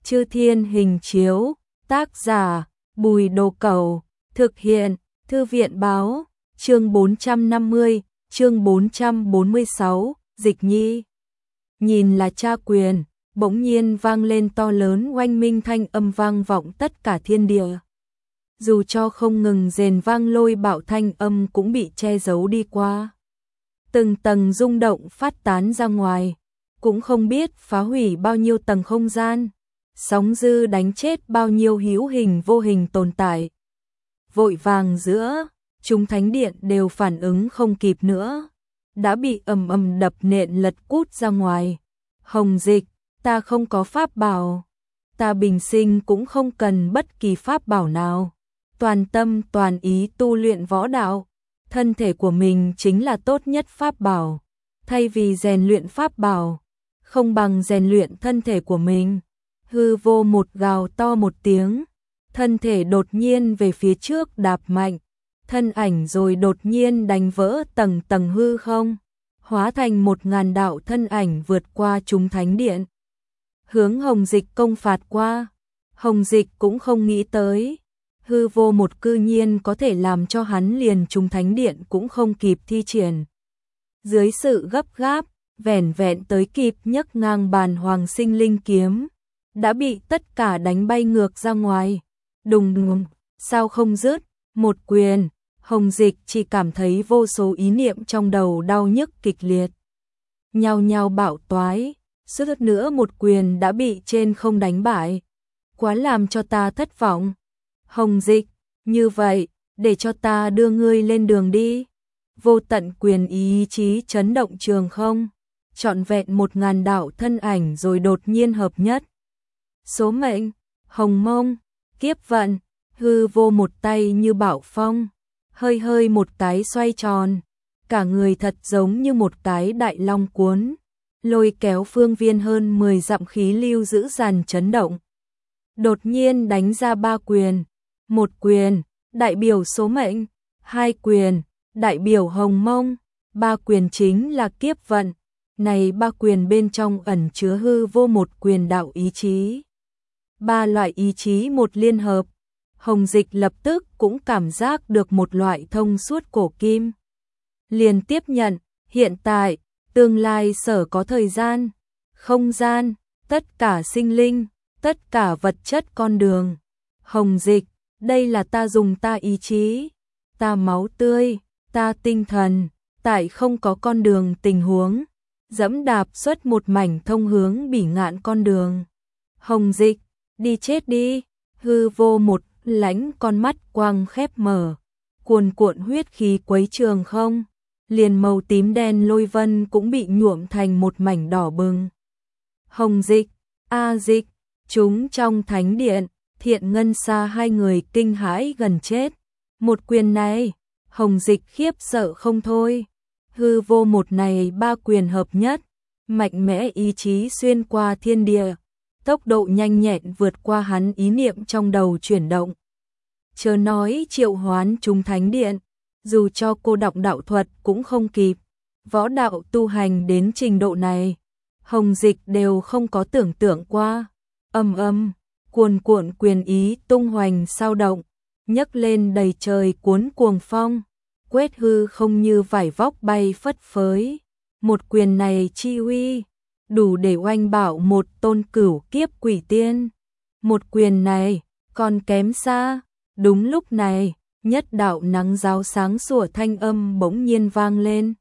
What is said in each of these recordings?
Chư Thiên Hình Chiếu, tác giả, Bùi Đồ Cẩu, thực hiện, Thư viện Báo, chương 450, chương 446, Dịch Nhi. Nhìn là cha quyền, bỗng nhiên vang lên to lớn oanh minh thanh âm vang vọng tất cả thiên địa. Dù cho không ngừng rền vang lôi bạo thanh âm cũng bị che giấu đi qua. Từng tầng rung động phát tán ra ngoài, cũng không biết phá hủy bao nhiêu tầng không gian, sóng dư đánh chết bao nhiêu hữu hình vô hình tồn tại. Vội vàng giữa, chúng thánh điện đều phản ứng không kịp nữa, đã bị ầm ầm đập nện lật cút ra ngoài. Hồng Dịch, ta không có pháp bảo, ta bình sinh cũng không cần bất kỳ pháp bảo nào, toàn tâm toàn ý tu luyện võ đạo, thân thể của mình chính là tốt nhất pháp bảo, thay vì rèn luyện pháp bảo, không bằng rèn luyện thân thể của mình. Hư vô một gào to một tiếng, thân thể đột nhiên về phía trước đạp mạnh, thân ảnh rồi đột nhiên đánh vỡ tầng tầng hư không, hóa thành 1000 đạo thân ảnh vượt qua chúng thánh điện, hướng Hồng Dịch công phạt qua. Hồng Dịch cũng không nghĩ tới, hư vô một cư nhiên có thể làm cho hắn liền chúng thánh điện cũng không kịp thi triển. Dưới sự gấp gáp, vẻn vẹn tới kịp nhấc ngang bàn hoàng sinh linh kiếm, đã bị tất cả đánh bay ngược ra ngoài. Đùng đùng, sao không dứt, một quyền, Hồng Dịch chỉ cảm thấy vô số ý niệm trong đầu đau nhức kịch liệt. Nhao nhao bạo toái, suýt nữa một quyền đã bị trên không đánh bại. Quá làm cho ta thất vọng. Hồng Dịch, như vậy, để cho ta đưa ngươi lên đường đi. Vô tận quyền ý chí chấn động trường không, trọn vẹn 1000 đạo thân ảnh rồi đột nhiên hợp nhất. Số mệnh, hồng mông, kiếp vận, hư vô một tay như bão phong, hơi hơi một cái xoay tròn, cả người thật giống như một cái đại long cuốn, lôi kéo phương viên hơn 10 dặm khí lưu dữ dằn chấn động. Đột nhiên đánh ra 3 quyền, một quyền, đại biểu số mệnh, 2 quyền, đại biểu hồng mông, 3 quyền chính là kiếp vận. Này 3 quyền bên trong ẩn chứa hư vô một quyền đạo ý chí. 3 loại ý chí một liên hợp, Hồng Dịch lập tức cũng cảm giác được một loại thông suốt cổ kim. Liền tiếp nhận, hiện tại, tương lai sở có thời gian, không gian, tất cả sinh linh, tất cả vật chất con đường. Hồng Dịch, đây là ta dùng ta ý chí, ta máu tươi, ta tinh thần, tại không có con đường tình huống, dẫm đạp xuất một mảnh thông hướng bỉ ngạn con đường. Hồng Dịch, đi chết đi, hư vô một lãnh con mắt quang khép mở, cuồn cuộn huyết khí quấy trường không, liền màu tím đen lôi vân cũng bị nhuộm thành một mảnh đỏ bừng. Hồng Dịch, A Dịch, chúng trong thánh điện, Thiện Ngân Sa hai người kinh hãi gần chết. Một quyền này, Hồng Dịch khiếp sợ không thôi. Hư vô một này 3 quyền hợp nhất, mạnh mẽ ý chí xuyên qua thiên địa, tốc độ nhanh nhẹn vượt qua hắn ý niệm trong đầu chuyển động. Chớ nói triệu hoán chúng thánh điện, dù cho cô đọc đạo thuật cũng không kịp. Võ đạo tu hành đến trình độ này, Hồng Dịch đều không có tưởng tượng qua. Âm âm, cuồn cuộn quyền ý tung hoành sao động, nhấc lên đầy trời cuốn cuồng phong, quét hư không như vải vóc bay phất phới. Một quyền này chi uy, đủ để oanh bạo một tôn cửu kiếp quỷ tiên. Một quyền này, còn kém xa. Đúng lúc này, nhất đạo nắng giáo sáng sủa thanh âm bỗng nhiên vang lên.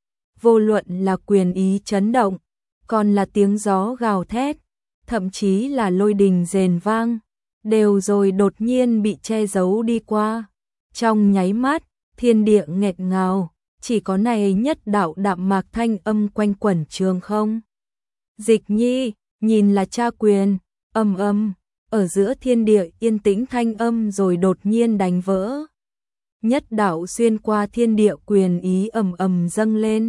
Vô luận là quyền ý chấn động, còn là tiếng gió gào thét, thậm chí là lôi đình rền vang, đều rồi đột nhiên bị che giấu đi qua. Trong nháy mắt, thiên địa nghẹt ngào, chỉ có này nhất đạo đạm mạc thanh âm quanh quẩn trường không. Dịch Nhi, nhìn là cha quyền, âm âm, ở giữa thiên địa yên tĩnh thanh âm rồi đột nhiên đánh vỡ. Nhất đạo xuyên qua thiên địa quyền ý ầm ầm dâng lên.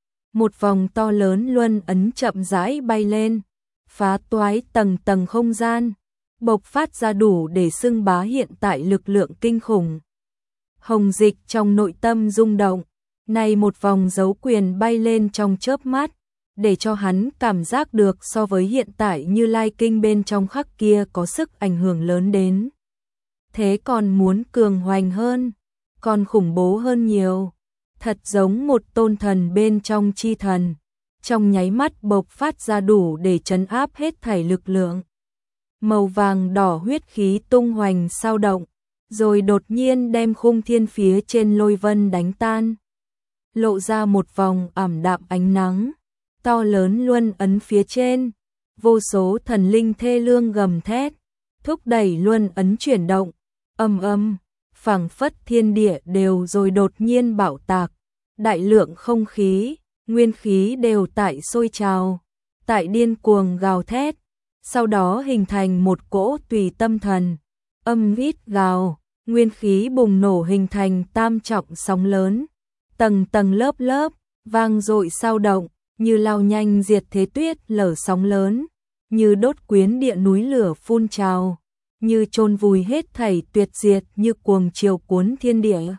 Một vòng to lớn luân ấn chậm rãi bay lên, phá toái tầng tầng không gian, bộc phát ra đủ để xưng bá hiện tại lực lượng kinh khủng. Hồng Dịch trong nội tâm rung động, này một vòng dấu quyền bay lên trong chớp mắt, để cho hắn cảm giác được so với hiện tại Như Lai Kinh bên trong khắc kia có sức ảnh hưởng lớn đến. Thế còn muốn cường hoành hơn, còn khủng bố hơn nhiều, thật giống một tôn thần bên trong chi thần, trong nháy mắt bộc phát ra đủ để trấn áp hết thảy lực lượng. Màu vàng đỏ huyết khí tung hoành sao động, rồi đột nhiên đem khung thiên phía trên lôi vân đánh tan. Lộ ra một vòng ảm đạm ánh nắng, to lớn luân ấn phía trên, vô số thần linh thê lương gầm thét, thúc đẩy luân ấn chuyển động, ầm ầm, phảng phất thiên địa đều rồi đột nhiên bạo tạc, đại lượng không khí, nguyên khí đều tại sôi trào, tại điên cuồng gào thét, sau đó hình thành một cỗ tùy tâm thần, âm vít gào, nguyên khí bùng nổ hình thành tam trọng sóng lớn, tầng tầng lớp lớp, vang dội sao động, như lao nhanh diệt thế tuyết lở sóng lớn, như đốt quyến địa núi lửa phun trào, như chôn vùi hết thảy tuyệt diệt, như cuồng chiều cuốn thiên địa.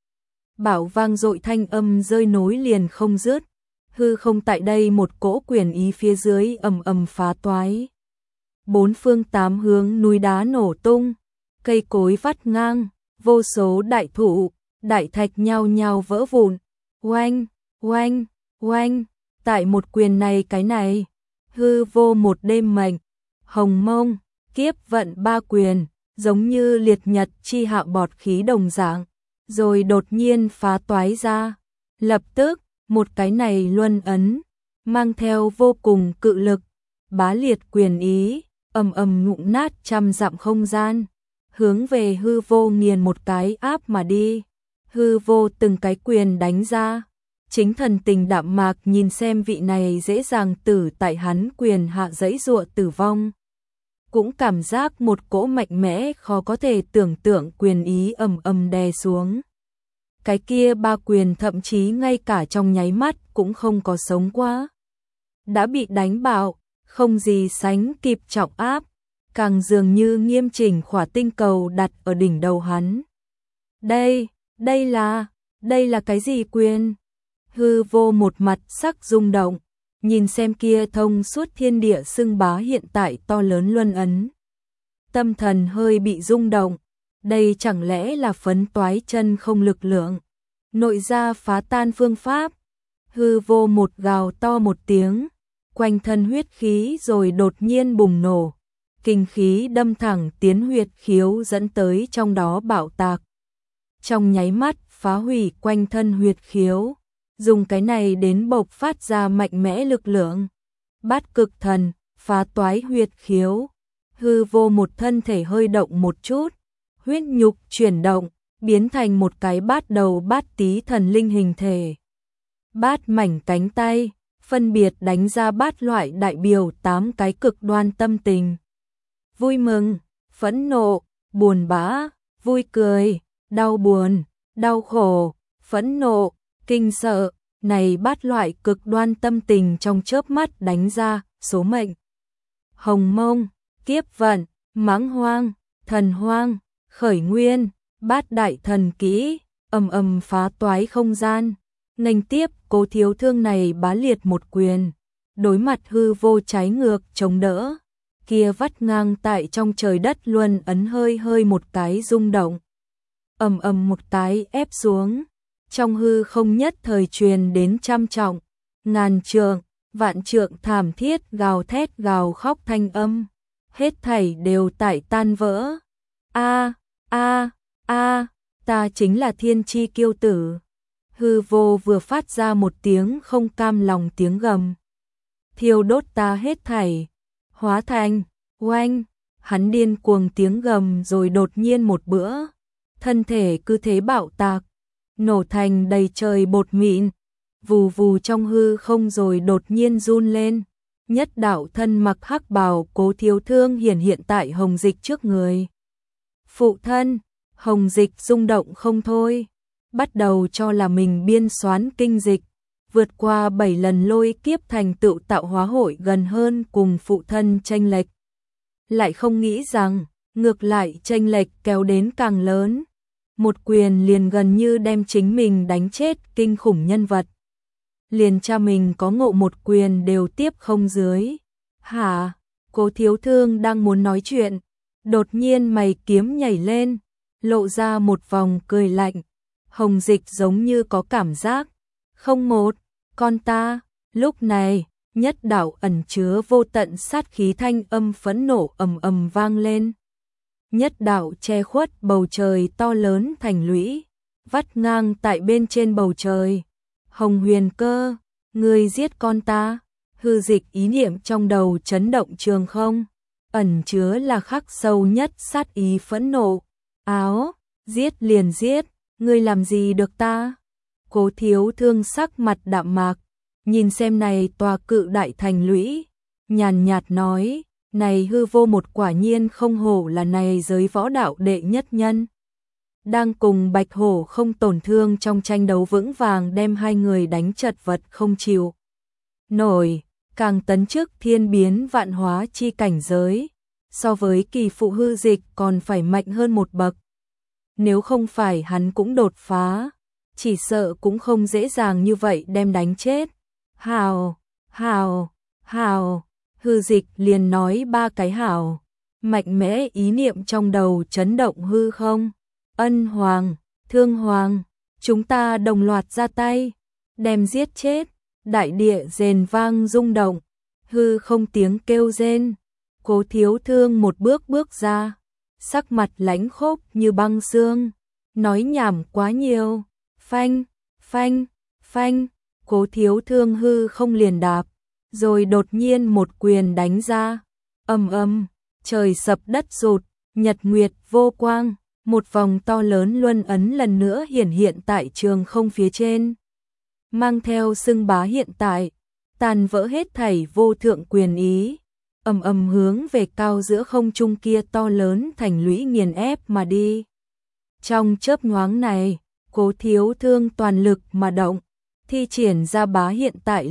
Bảo vang dội thanh âm rơi nối liền không dứt, hư không tại đây một cỗ quyền ý phía dưới ầm ầm phá toái. Bốn phương tám hướng núi đá nổ tung, cây cối vắt ngang, vô số đại thụ, đại thạch nhao nhao vỡ vụn. Oanh, oanh, oanh, tại một quyền này cái này, hư vô một đêm mệnh, hồng mông, kiếp vận ba quyền, giống như liệt nhật chi hạ bọt khí đồng dạng, rồi đột nhiên phá toái ra. Lập tức, một cái này luân ấn, mang theo vô cùng cự lực, bá liệt quyền ý, ầm ầm nhụng nát trăm dặm không gian, hướng về hư vô nghiền một cái áp mà đi. Hư vô từng cái quyền đánh ra, chính thần tình đạm mạc nhìn xem vị này dễ dàng tử tại hắn quyền hạ dãy dụa tử vong. Cũng cảm giác một cỗ mạnh mẽ khó có thể tưởng tượng quyền ý ầm ầm đè xuống. Cái kia ba quyền thậm chí ngay cả trong nháy mắt cũng không có sống qua. Đã bị đánh bạo, không gì sánh kịp trọng áp, càng dường như nghiêm chỉnh khỏa tinh cầu đặt ở đỉnh đầu hắn. Đây là cái gì quyền? Hư vô một mặt sắc rung động, nhìn xem kia thông suốt thiên địa xưng bá hiện tại to lớn luân ấn. Tâm thần hơi bị rung động, đây chẳng lẽ là phấn toái chân không lực lượng, nội ra phá tan phương pháp. Hư vô một gào to một tiếng, quanh thân huyết khí rồi đột nhiên bùng nổ, kinh khí đâm thẳng tiến huyệt khiếu dẫn tới trong đó bạo tạc. Trong nháy mắt phá hủy quanh thân huyệt khiếu, dùng cái này đến bộc phát ra mạnh mẽ lực lượng. Bát cực thần, phá toái huyệt khiếu, hư vô một thân thể hơi động một chút, huyết nhục chuyển động, biến thành một cái bát đầu bát tí thần linh hình thể. Bát mảnh cánh tay, phân biệt đánh ra bát loại đại biểu 8 cái cực đoan tâm tình. Vui mừng, phẫn nộ, buồn bã, vui cười, đau buồn, đau khổ, phẫn nộ, kinh sợ, này bát loại cực đoan tâm tình trong chớp mắt đánh ra, số mệnh. Hồng mông, kiếp vận, mãng hoang, thần hoang, khởi nguyên, bát đại thần kỹ, ầm ầm phá toái không gian, nghênh tiếp Cố Thiếu Thương này bá liệt một quyền, đối mặt hư vô trái ngược chống đỡ, kia vắt ngang tại trong trời đất luân ấn hơi hơi một cái rung động, ầm ầm một cái ép xuống, trong hư không nhất thời truyền đến trăm trọng, ngàn trượng, vạn trượng thảm thiết gào thét gào khóc thanh âm, hết thảy đều tại tan vỡ. A a, ta chính là thiên chi kiêu tử. Hư vô vừa phát ra một tiếng không cam lòng tiếng gầm. Thiêu đốt ta hết thảy, hóa thành, oanh, hắn điên cuồng tiếng gầm rồi đột nhiên một bữa, thân thể cứ thế bạo tạc, nổ thành đầy trời bột mịn, vù vù trong hư không rồi đột nhiên run lên. Nhất đạo thân mặc hắc bào Cố Thiếu Thương hiển hiện tại Hồng Dịch trước người. Phụ thân, Hồng Dịch rung động không thôi, bắt đầu cho là mình biên soán kinh dịch, vượt qua 7 lần lôi kiếp thành tựu tạo hóa hội gần hơn cùng phụ thân chênh lệch. Lại không nghĩ rằng, ngược lại chênh lệch kéo đến càng lớn. Một quyền liền gần như đem chính mình đánh chết kinh khủng nhân vật. liền cha mình có ngộ một quyền đều tiếp không dưới. Hả? Cố Thiếu Thương đang muốn nói chuyện, đột nhiên mày kiếm nhảy lên, lộ ra một vòng cười lạnh. Hồng Dịch giống như có cảm giác, không một, con ta. Lúc này, nhất đạo ẩn chứa vô tận sát khí thanh âm phẫn nộ ầm ầm vang lên. Nhất đạo che khuất bầu trời to lớn thành lũy, vắt ngang tại bên trên bầu trời. Hồng Huyền Cơ, ngươi giết con ta. Hư Dịch ý niệm trong đầu chấn động trường không, ẩn chứa là khắc sâu nhất sát ý phẫn nộ. Áo, giết liền giết, ngươi làm gì được ta? Cố Thiếu Thương sắc mặt đạm mạc, nhìn xem này tòa cự đại thành lũy, nhàn nhạt nói, này hư vô một quả nhiên không hổ là này giới võ đạo đệ nhất nhân. Đang cùng Bạch Hổ không tổn thương trong tranh đấu vững vàng đem hai người đánh chật vật không chịu nổi, càng tấn chức thiên biến vạn hóa chi cảnh giới, so với kỳ phụ Hư Dịch còn phải mạnh hơn một bậc. Nếu không phải hắn cũng đột phá, chỉ sợ cũng không dễ dàng như vậy đem đánh chết. Hào, hào, hào, Hư Dịch liền nói ba cái hào, mạnh mẽ ý niệm trong đầu chấn động hư không. Ân Hoàng, Thương Hoàng, chúng ta đồng loạt ra tay, đem giết chết. Đại địa rền vang rung động, hư không tiếng kêu rên. Cố Thiếu Thương một bước bước ra, sắc mặt lãnh khốc như băng xương, nói nhảm quá nhiều. Phanh, phanh, phanh, Cố Thiếu Thương hư không liền đạp, rồi đột nhiên một quyền đánh ra. Ầm ầm, trời sập đất rụt, nhật nguyệt vô quang, một vòng to lớn luân ấn lần nữa hiển hiện tại trường không phía trên. Mang theo xưng bá hiện tại, tàn vỡ hết thảy vô thượng quyền ý, ầm ầm hướng về cao giữa không trung kia to lớn thành lũy nghiền ép mà đi. Trong chớp nhoáng này, Cố Thiếu Thương toàn lực mà động, thi triển ra bá hiện tại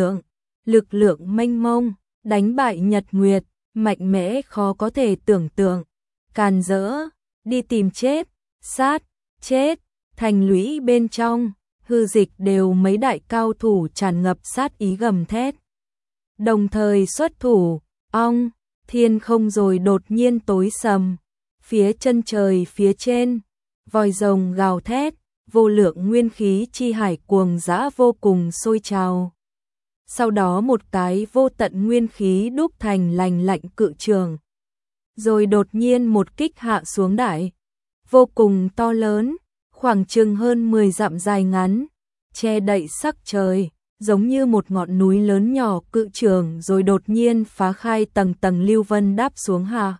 lực lượng mênh mông, đánh bại Nhật Nguyệt, mạnh mẽ khó có thể tưởng tượng. Càn rỡ, đi tìm chết, sát, chết, thành lũy bên trong. Hư Dịch đều mấy đại cao thủ tràn ngập sát ý gầm thét. Đồng thời xuất thủ, ong, thiên không rồi đột nhiên tối sầm. Phía chân trời phía trên, vòi rồng gào thét, vô lượng nguyên khí chi hải cuồng dã vô cùng sôi trào. Sau đó một cái vô tận nguyên khí đúc thành lành lạnh cự trường. Rồi đột nhiên một kích hạ xuống đại, vô cùng to lớn, khoảng chừng hơn 10 dặm dài ngắn, che đậy sắc trời, giống như một ngọn núi lớn nhỏ cự trường rồi đột nhiên phá khai tầng tầng lưu vân đáp xuống hạ.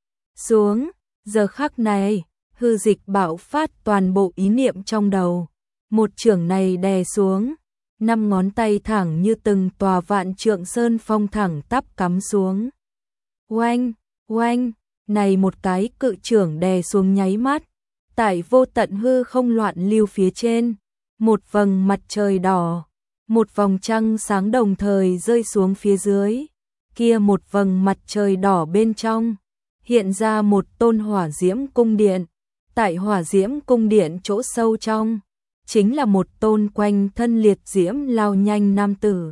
Xuống, giờ khắc này, Hư Dịch bạo phát toàn bộ ý niệm trong đầu. Một chưởng này đè xuống, 5 ngón tay thẳng như từng tòa vạn trượng sơn phong thẳng tắp cắm xuống. Oanh, oanh, này một cái cự chưởng đè xuống nháy mắt. Tại vô tận hư không loạn lưu phía trên, một vầng mặt trời đỏ, một vòng trăng sáng đồng thời rơi xuống phía dưới. Kia một vầng mặt trời đỏ bên trong, hiện ra một tôn hỏa diễm cung điện. Tại hỏa diễm cung điện chỗ sâu trong, chính là một tôn quanh thân liệt diễm lao nhanh nam tử.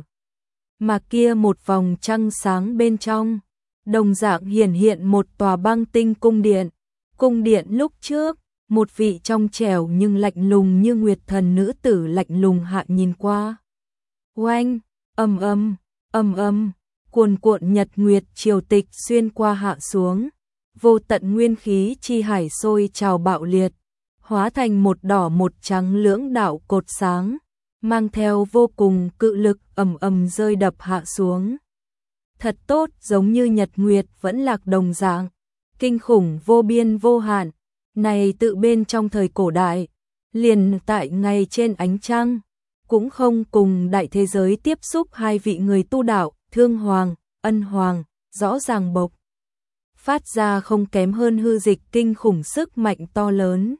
Mà kia một vòng trăng sáng bên trong, đồng dạng hiển hiện một tòa băng tinh cung điện. Cung điện lúc trước, một vị trong trẻo nhưng lạnh lùng như nguyệt thần nữ tử lạnh lùng hạ nhìn qua. Oanh, ầm ầm, ầm ầm, cuồn cuộn nhật nguyệt triều tịch xuyên qua hạ xuống, vô tận nguyên khí chi hải sôi trào bạo liệt, hóa thành một đỏ một trắng lưỡng đạo cột sáng, mang theo vô cùng cự lực ầm ầm rơi đập hạ xuống. Thật tốt, giống như nhật nguyệt vẫn lạc đồng dạng, kinh khủng vô biên vô hạn. Này tự bên trong thời cổ đại, liền tại ngày trên ánh trăng, cũng không cùng đại thế giới tiếp xúc hai vị người tu đạo, Thương Hoàng, Ân Hoàng, rõ ràng bộc phát ra không kém hơn Hư Dịch kinh khủng sức mạnh to lớn.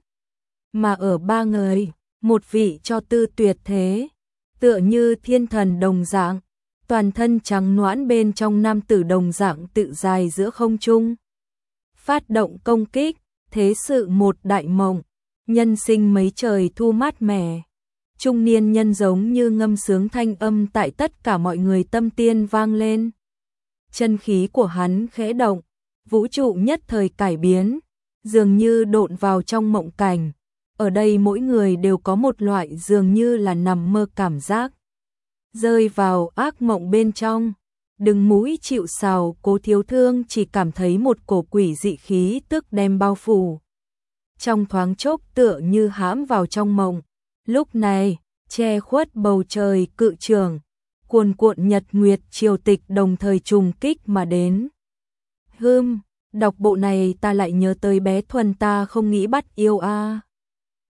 Mà ở ba người, một vị cho tư tuyệt thế, tựa như thiên thần đồng dạng, toàn thân trắng nõn bên trong nam tử đồng dạng tự dài giữa không trung. Phát động công kích, thế sự một đại mộng, nhân sinh mấy trời thu mát mẻ. trung niên nhân giống như ngâm sướng thanh âm tại tất cả mọi người tâm tiên vang lên. Chân khí của hắn khẽ động, vũ trụ nhất thời cải biến, dường như độn vào trong mộng cảnh. Ở đây mỗi người đều có một loại dường như là nằm mơ cảm giác, rơi vào ác mộng bên trong. Đừng mũi chịu sào, Cố Thiếu Thương chỉ cảm thấy một cổ quỷ dị khí tức đem bao phủ. Trong thoáng chốc tựa như hãm vào trong mộng. Lúc này, che khuất bầu trời cự trường, cuồn cuộn nhật nguyệt triều tịch đồng thời trùng kích mà đến. Đọc bộ này ta lại nhớ tới bé Thuần ta không nghĩ bắt yêu a.